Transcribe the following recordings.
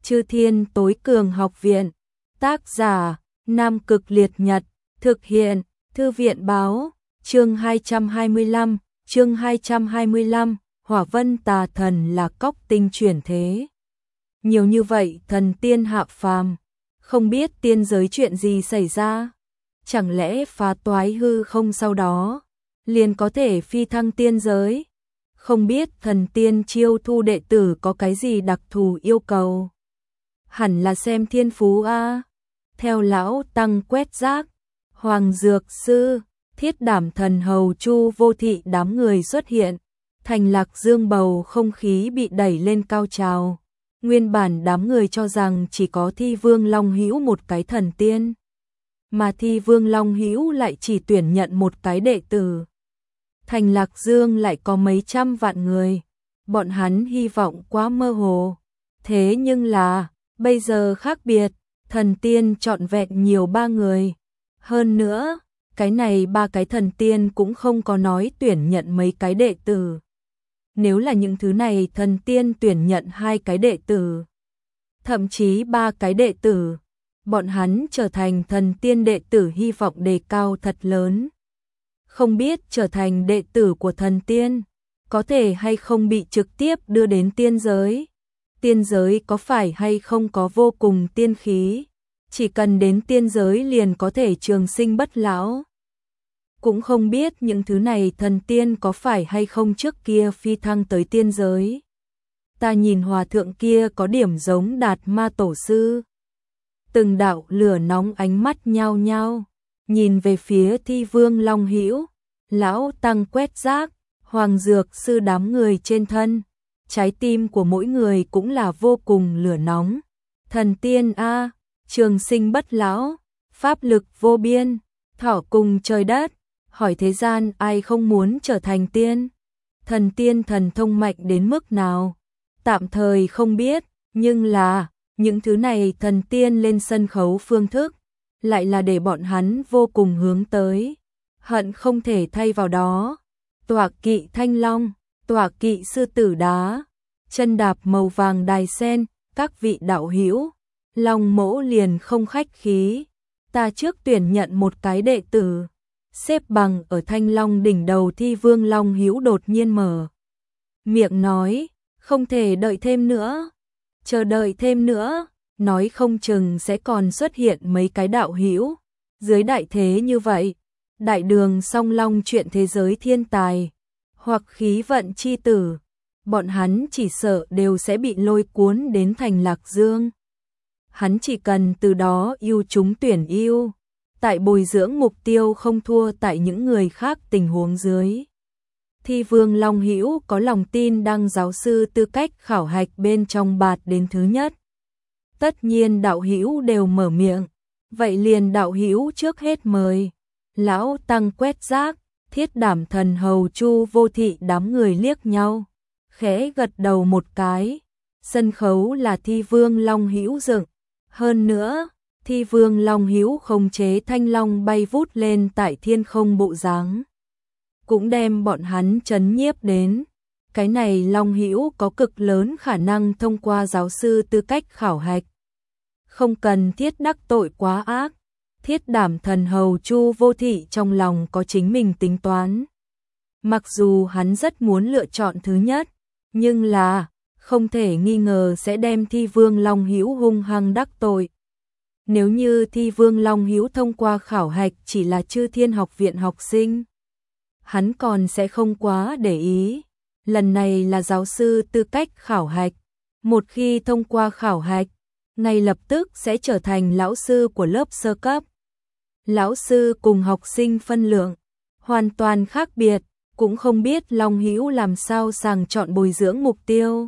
Chư Thiên Tối Cường Học Viện. Tác giả: Nam Cực Liệt Nhật. Thực hiện: Thư viện báo. Chương 225, Hỏa Vân Tà Thần là cóc tinh chuyển thế. Nhiều như vậy thần tiên hạ phàm, không biết tiên giới chuyện gì xảy ra. Chẳng lẽ phá toái hư không sau đó liền có thể phi thăng tiên giới? Không biết thần tiên chiêu thu đệ tử có cái gì đặc thù yêu cầu? Hẳn là xem thiên phú a. Theo lão tăng quét rác, Hoàng Dược Sư, Thiết Đảm Thần Hầu Chu Vô Thị đám người xuất hiện. Thành Lạc Dương bầu không khí bị đẩy lên cao trào. Nguyên bản đám người cho rằng chỉ có Thi Vương Long Hữu một cái thần tiên, mà Thi Vương Long Hữu lại chỉ tuyển nhận một cái đệ tử. Thành Lạc Dương lại có mấy trăm vạn người, bọn hắn hy vọng quá mơ hồ. Thế nhưng là, bây giờ khác biệt, thần tiên trọn vẹn nhiều 3 người. Hơn nữa, cái này 3 cái thần tiên cũng không có nói tuyển nhận mấy cái đệ tử. Nếu là những thứ này thần tiên tuyển nhận 2 cái đệ tử, thậm chí 3 cái đệ tử, bọn hắn trở thành thần tiên đệ tử hy vọng đề cao thật lớn. Không biết trở thành đệ tử của thần tiên, có thể hay không bị trực tiếp đưa đến tiên giới. Tiên giới có phải hay không có vô cùng tiên khí, chỉ cần đến tiên giới liền có thể trường sinh bất lão. Cũng không biết những thứ này thần tiên có phải hay không trước kia phi thăng tới tiên giới. Ta nhìn hòa thượng kia có điểm giống Đạt Ma Tổ Sư. Từng đạo lửa nóng ánh mắt nhao nhao, nhìn về phía Thi Vương Long Hữu, lão tăng quét rác, Hoàng Dược Sư đám người trên thân. Trái tim của mỗi người cũng là vô cùng lửa nóng. Thần tiên a, trường sinh bất lão, pháp lực vô biên, thọ cùng trời đất. Hỏi thế gian ai không muốn trở thành tiên? Thần tiên thần thông mạnh đến mức nào? Tạm thời không biết, nhưng là những thứ này thần tiên lên sân khấu phương thức, lại là để bọn hắn vô cùng hướng tới, hận không thể thay vào đó. Tọa kỵ thanh long, tọa kỵ sư tử đá, chân đạp màu vàng đài sen, các vị đạo hữu, Long Mỗ liền không khách khí, ta trước tuyển nhận một cái đệ tử. Xếp bằng ở Thanh Long đỉnh đầu Thi Vương Long Hữu đột nhiên mở miệng nói, không thể đợi thêm nữa, chờ đợi thêm nữa, nói không chừng sẽ còn xuất hiện mấy cái đạo hữu. Dưới đại thế như vậy, đại đường song long chuyện thế giới thiên tài, hoặc khí vận chi tử, bọn hắn chỉ sợ đều sẽ bị lôi cuốn đến Thành Lạc Dương. Hắn chỉ cần từ đó yêu chúng tuyển yêu, tại bồi dưỡng mục tiêu không thua tại những người khác tình huống dưới. Thi Vương Long Hữu có lòng tin đăng giáo sư tư cách khảo hạch bên trong bạt đến thứ nhất. Tất nhiên đạo hữu đều mở miệng, vậy liền đạo hữu trước hết mời. Lão tăng quét rác, Thiết Đảm Thần Hầu Chu Vô Thị đám người liếc nhau, khẽ gật đầu một cái. Sân khấu là Thi Vương Long Hữu dựng, hơn nữa Thi Vương Long Hữu khống chế thanh long bay vút lên tại thiên không bộ dáng, cũng đem bọn hắn chấn nhiếp đến. Cái này Long Hữu có cực lớn khả năng thông qua giáo sư tư cách khảo hạch, không cần thiết đắc tội quá ác. Thiết Đảm Thần Hầu Chu Vô Thị trong lòng có chính mình tính toán. Mặc dù hắn rất muốn lựa chọn thứ nhất, nhưng là không thể nghi ngờ sẽ đem Thi Vương Long Hữu hung hăng đắc tội. Nếu như Thi Vương Long Hữu thông qua khảo hạch chỉ là Chư Thiên Học Viện học sinh, hắn còn sẽ không quá để ý. Lần này là giáo sư tư cách khảo hạch, một khi thông qua khảo hạch, ngay lập tức sẽ trở thành lão sư của lớp sơ cấp. Lão sư cùng học sinh phân lượng hoàn toàn khác biệt, cũng không biết Long Hữu làm sao sàng chọn bồi dưỡng mục tiêu.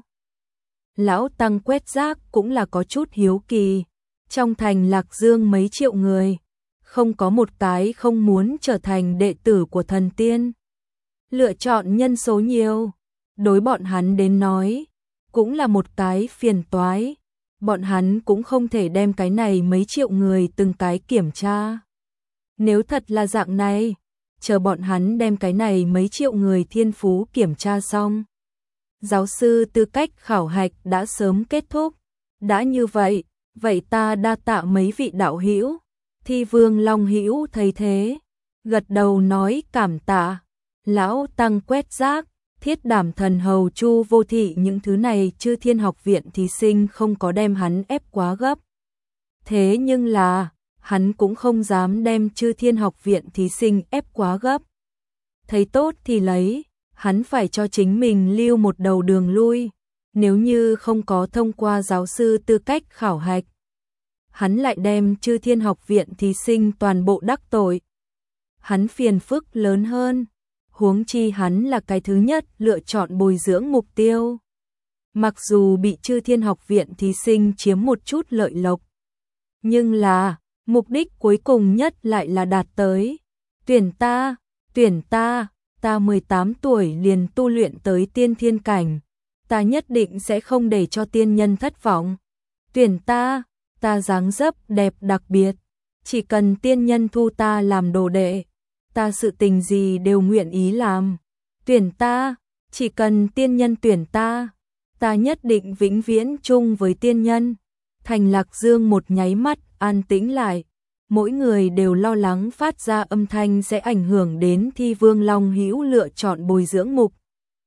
Lão tăng quét rác cũng là có chút hiếu kỳ. Trong Thành Lạc Dương mấy triệu người, không có một cái không muốn trở thành đệ tử của thần tiên. Lựa chọn nhân số nhiều, đối bọn hắn đến nói, cũng là một cái phiền toái. Bọn hắn cũng không thể đem cái này mấy triệu người từng cái kiểm tra. Nếu thật là dạng này, chờ bọn hắn đem cái này mấy triệu người thiên phú kiểm tra xong, giáo sư tư cách khảo hạch đã sớm kết thúc. Đã như vậy, vậy ta đa tạ mấy vị đạo hữu. Thi Vương Long Hữu thấy thế, gật đầu nói cảm tạ. Lão tăng quét rác, Thiết Đảm Thần Hầu Chu Vô Thị những thứ này Chư Thiên Học Viện thí sinh không có đem hắn ép quá gấp. Thế nhưng là, hắn cũng không dám đem Chư Thiên Học Viện thí sinh ép quá gấp. Thấy tốt thì lấy, hắn phải cho chính mình lưu một đầu đường lui, nếu như không có thông qua giáo sư tư cách khảo hạch. Hắn lại đem Chư Thiên Học Viện thí sinh toàn bộ đắc tội. Hắn phiền phức lớn hơn, huống chi hắn là cái thứ nhất lựa chọn bồi dưỡng mục tiêu. Mặc dù bị Chư Thiên Học Viện thí sinh chiếm một chút lợi lộc, nhưng là, mục đích cuối cùng nhất lại là đạt tới. Tuyển ta 18 tuổi liền tu luyện tới tiên thiên cảnh, ta nhất định sẽ không để cho tiên nhân thất vọng. Tuyển ta dáng dấp đẹp đặc biệt, chỉ cần tiên nhân thu ta làm đồ đệ, ta sự tình gì đều nguyện ý làm. Tuyển ta, chỉ cần tiên nhân tuyển ta nhất định vĩnh viễn chung với tiên nhân. Thành Lạc Dương một nháy mắt an tĩnh lại, mỗi người đều lo lắng phát ra âm thanh sẽ ảnh hưởng đến Thi Vương Long Hữu lựa chọn bồi dưỡng mục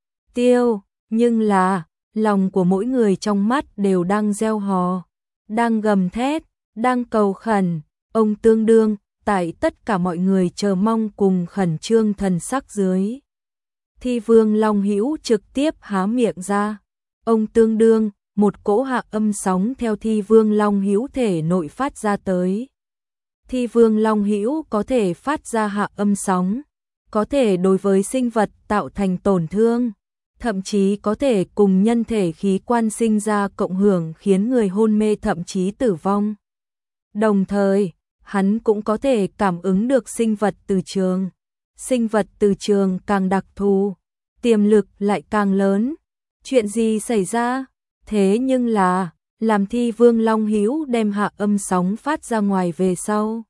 tiêu, nhưng là, lòng của mỗi người trong mắt đều đang reo hò, đang gầm thét, đang cầu khẩn. Ông tương đương, tại tất cả mọi người chờ mong cùng khẩn trương thần sắc dưới, Thi Vương Long Hữu trực tiếp há miệng ra. Ông tương đương, một cỗ hạ âm sóng theo Thi Vương Long Hữu thể nội phát ra tới. Thi Vương Long Hữu có thể phát ra hạ âm sóng, có thể đối với sinh vật tạo thành tổn thương, thậm chí có thể cùng nhân thể khí quan sinh ra cộng hưởng khiến người hôn mê thậm chí tử vong. Đồng thời, hắn cũng có thể cảm ứng được sinh vật từ trường. Sinh vật từ trường càng đặc thù, tiềm lực lại càng lớn. Chuyện gì xảy ra? Thế nhưng là, làm Thi Vương Long Hữu đem hạ âm sóng phát ra ngoài về sau,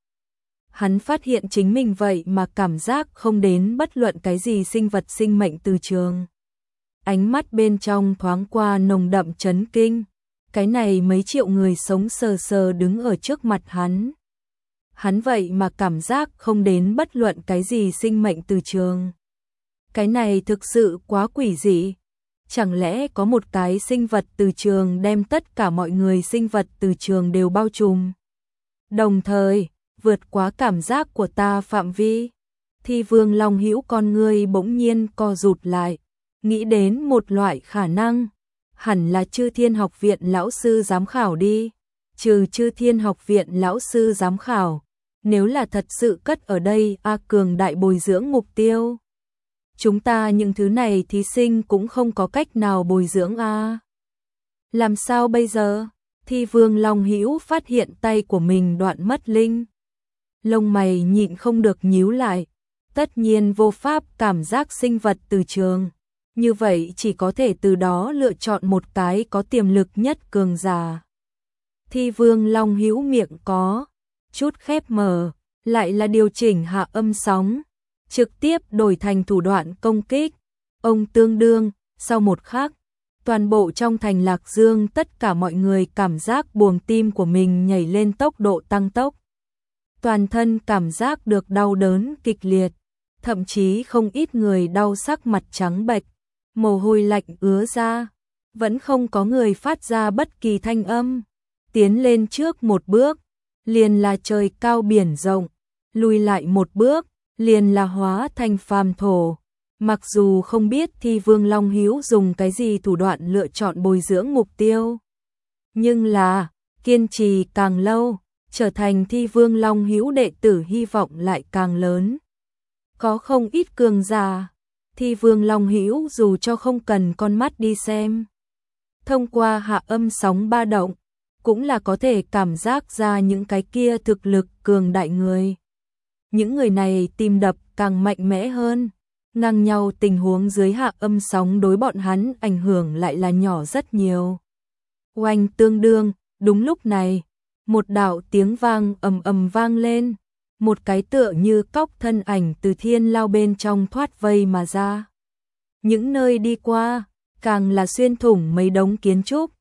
hắn phát hiện chính mình vậy mà cảm giác không đến bất luận cái gì sinh vật sinh mệnh từ trường. Ánh mắt bên trong thoáng qua nồng đậm chấn kinh. Cái này mấy triệu người sống sờ sờ đứng ở trước mặt hắn. Hắn vậy mà cảm giác không đến bất luận cái gì sinh mệnh từ trường. Cái này thực sự quá quỷ dị. Chẳng lẽ có một cái sinh vật từ trường đem tất cả mọi người sinh vật từ trường đều bao trùm, đồng thời vượt quá cảm giác của ta phạm vi? Thi Vương Long Hữu con ngươi bỗng nhiên co rụt lại, nghĩ đến một loại khả năng, hẳn là Chư Thiên Học Viện lão sư giám khảo đi. Trừ Chư Thiên Học Viện lão sư giám khảo, nếu là thật sự cất ở đây cường đại bồi dưỡng mục tiêu, chúng ta những thứ này thí sinh cũng không có cách nào bồi dưỡng Làm sao bây giờ? Thi Vương Long Hữu phát hiện tay của mình đoạn mất linh. Lông mày nhịn không được nhíu lại. Tất nhiên vô pháp cảm giác sinh vật từ trường. Như vậy chỉ có thể từ đó lựa chọn một cái có tiềm lực nhất cường giả. Thi Vương Long Hữu miệng có chút khép mở, lại là điều chỉnh hạ âm sóng, trực tiếp đổi thành thủ đoạn công kích. Ông tương đương, sau một khắc, toàn bộ trong thành Lạc Dương tất cả mọi người cảm giác buồng tim của mình nhảy lên tốc độ tăng tốc. Toàn thân cảm giác được đau đớn kịch liệt, thậm chí không ít người đau sắc mặt trắng bệch, mồ hôi lạnh ứa ra, vẫn không có người phát ra bất kỳ thanh âm. Tiến lên trước một bước, liền là trời cao biển rộng, lùi lại một bước, liền là hóa thành phàm thổ. Mặc dù không biết Thi Vương Long Hữu dùng cái gì thủ đoạn lựa chọn bồi dưỡng mục tiêu, nhưng là kiên trì càng lâu, trở thành Thi Vương Long Hữu đệ tử hy vọng lại càng lớn. Có không ít cường giả, Thi Vương Long Hữu dù cho không cần con mắt đi xem, thông qua hạ âm sóng ba động, cũng là có thể cảm giác ra những cái kia thực lực cường đại người. Những người này tim đập càng mạnh mẽ hơn, ngang nhau tình huống dưới hạ âm sóng đối bọn hắn ảnh hưởng lại là nhỏ rất nhiều. Oanh tương đương, đúng lúc này, một đạo tiếng vang ầm ầm vang lên, một cái tựa như cóc thân ảnh từ thiên lao bên trong thoát vây mà ra. Những nơi đi qua, càng là xuyên thủng mấy đống kiến trúc,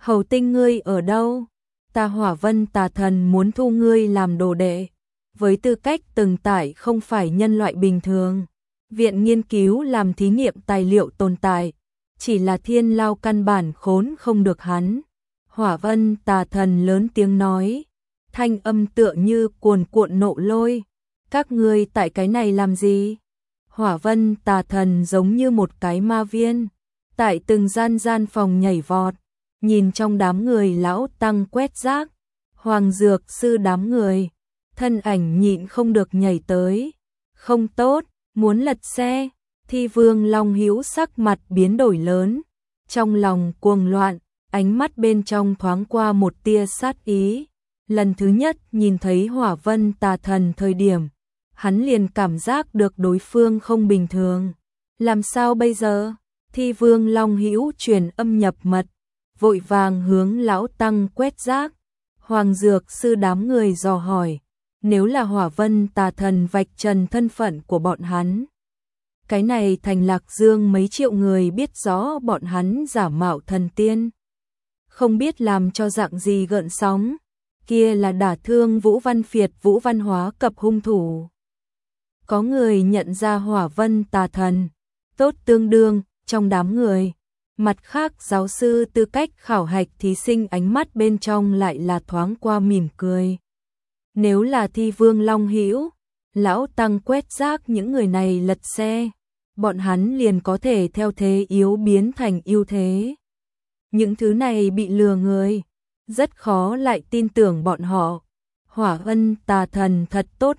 Hầu Tinh ngươi ở đâu? Ta Hỏa Vân Tà Thần muốn thu ngươi làm đồ đệ. Với tư cách từng tải không phải nhân loại bình thường. Viện nghiên cứu làm thí nghiệm tài liệu tồn tại. Chỉ là thiên lao căn bản khốn không được hắn. Hỏa Vân Tà Thần lớn tiếng nói. Thanh âm tựa như cuồn cuộn nộ lôi. Các ngươi tại cái này làm gì? Hỏa Vân Tà Thần giống như một cái ma viên. Tại từng gian phòng nhảy vọt. Nhìn trong đám người lão tăng quét rác. Hoàng dược sư đám người. Thân ảnh nhịn không được nhảy tới. Không tốt, muốn lật xe. Thi Vương Long Hữu sắc mặt biến đổi lớn. Trong lòng cuồng loạn, ánh mắt bên trong thoáng qua một tia sát ý. Lần thứ nhất nhìn thấy Hỏa Vân Tà Thần thời điểm, hắn liền cảm giác được đối phương không bình thường. Làm sao bây giờ? Thi Vương Long Hữu truyền âm nhập mật, vội vàng hướng lão tăng quét rác. Hoàng dược sư đám người dò hỏi, nếu là Hỏa Vân Tà Thần vạch trần thân phận của bọn hắn. Cái này thành Lạc Dương mấy triệu người biết rõ bọn hắn giả mạo thần tiên. Không biết làm cho dạng gì gợn sóng, kia là đả thương Vũ Văn Phiệt Vũ Văn Hóa cập hung thủ. Có người nhận ra Hỏa Vân Tà Thần, tốt tương đương, trong đám người. Mặt khác giáo sư tư cách khảo hạch thí sinh ánh mắt bên trong lại là thoáng qua mỉm cười. Nếu là Thi Vương Long Hữu, lão tăng quét rác những người này lật xe, bọn hắn liền có thể theo thế yếu biến thành ưu thế. Những thứ này bị lừa người, rất khó lại tin tưởng bọn họ. Hỏa Vân Tà Thần thật tốt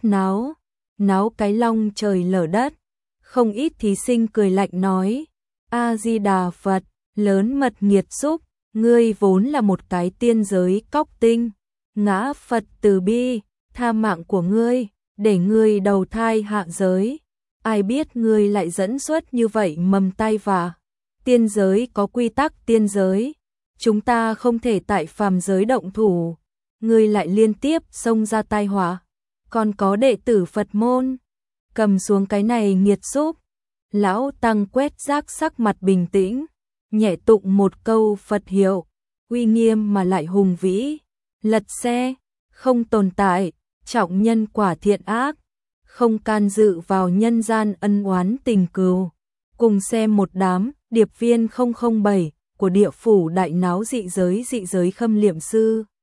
náo cái long trời lở đất. Không ít thí sinh cười lạnh nói, A-di-đà Phật, lớn mật nghiệt xúc, ngươi vốn là một cái tiên giới cóc tinh, ngã Phật từ bi, tha mạng của ngươi, để ngươi đầu thai hạ giới. Ai biết ngươi lại dẫn xuất như vậy mầm tai vạ. Tiên giới có quy tắc tiên giới, chúng ta không thể tại phàm giới động thủ. Ngươi lại liên tiếp xông ra tai họa, còn có đệ tử Phật môn, cầm xuống cái này nghiệt xúc. Lão tăng quét rác sắc mặt bình tĩnh, nhẹ tụng một câu Phật hiệu, uy nghiêm mà lại hùng vĩ. Lật xe, không tồn tại, trọng nhân quả thiện ác, không can dự vào nhân gian ân oán tình cừu. Cùng xem một đám điệp viên 007 của địa phủ đại náo dị giới khâm liệm sư.